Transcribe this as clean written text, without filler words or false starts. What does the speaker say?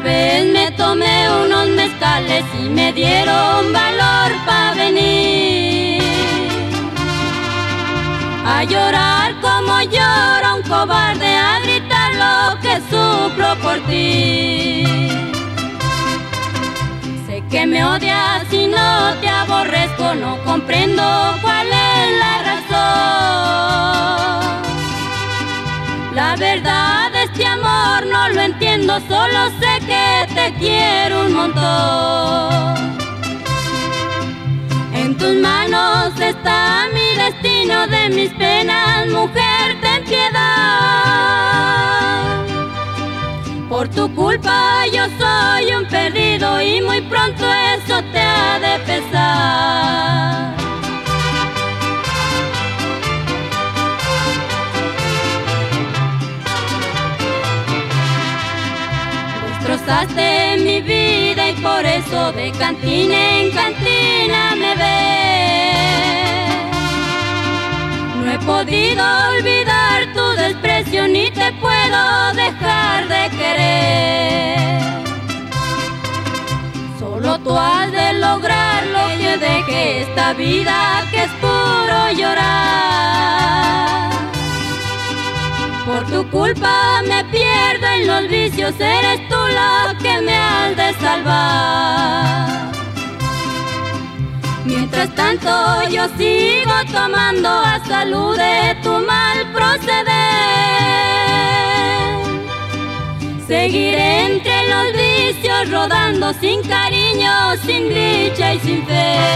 vez me tomé unos mezcales y me dieron valor pa' venir a llorar como llora un cobarde, a gritar lo que sufro por ti. Sé que me odias y no te aborrezco, no comprendo cuál es la razón. La verdad de este amor no lo entiendo, solo sé que te quiero un montón. En tus manos está mi destino, de mis penas, mujer, ten piedad. Por tu culpa yo soy un perdido y muy pronto eso te ha de pesar. Destrozaste mi vida y por eso de cantina en cantina me ves. No he podido olvidar tu desprecio ni te puedo dejar de querer. Solo tú has de lograrlo, que deje esta vida que es puro llorar. Por tu culpa me pierdo en los vicios, eres tú la que me has de salvar. Mientras tanto yo sigo tomando a salud de tu mal proceder. Seguiré entre los vicios rodando sin cariño, sin dicha y sin fe.